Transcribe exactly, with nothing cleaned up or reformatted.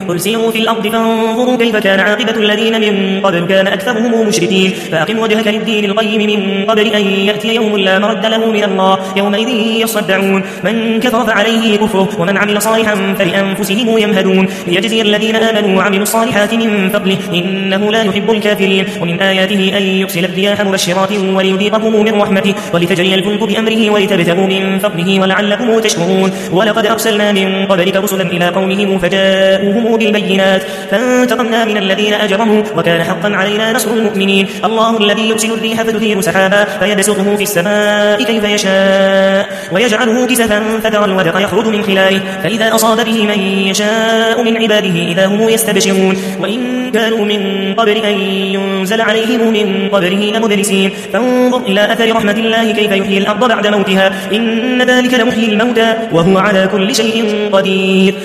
قل سيروا في الأرض فانظروا كيف كان عاقبة الذين من قبل كان أكثرهم مشركين فأقم وجهك للدين القيم من قبل أن يأتي يوم لا مرد له من الله يومئذ يصدعون من كفر فعليه كفره ومن عمل صالحا فلأنفسهم يمهدون ليجزي الذين آمنوا وعملوا الصالحات من فضله إنه لا يحب الكافرين ومن آياته أن يرسل الرياح مبشرات وليذيقكم من رحمته ولتجري الفلك بأمره ولتبتغوا من فضله ولعلكم تشكرون ولقد أرسلنا من قبلك رسلا إلى قومهم فجاءوهم بالبينات فانتقمنا من الذين أجرموا وكان حقا علينا نصر المؤمنين الله الذي يرسل الريح فتثير سحابا فيبسطه في السماء كيف يشاء ويجعله كسفا فترى الودق يخرج من خلاله فإذا أصاب به من يشاء من عباده إذا هم يستبشرون وإن كانوا من قبل أن ينزل عليهم من قبله لمبلسين فانظر إلى أثر رحمة الله كيف يحيي الأرض بعد موتها إن ذلك لمحيي الموتى وهو على كل شيء قدير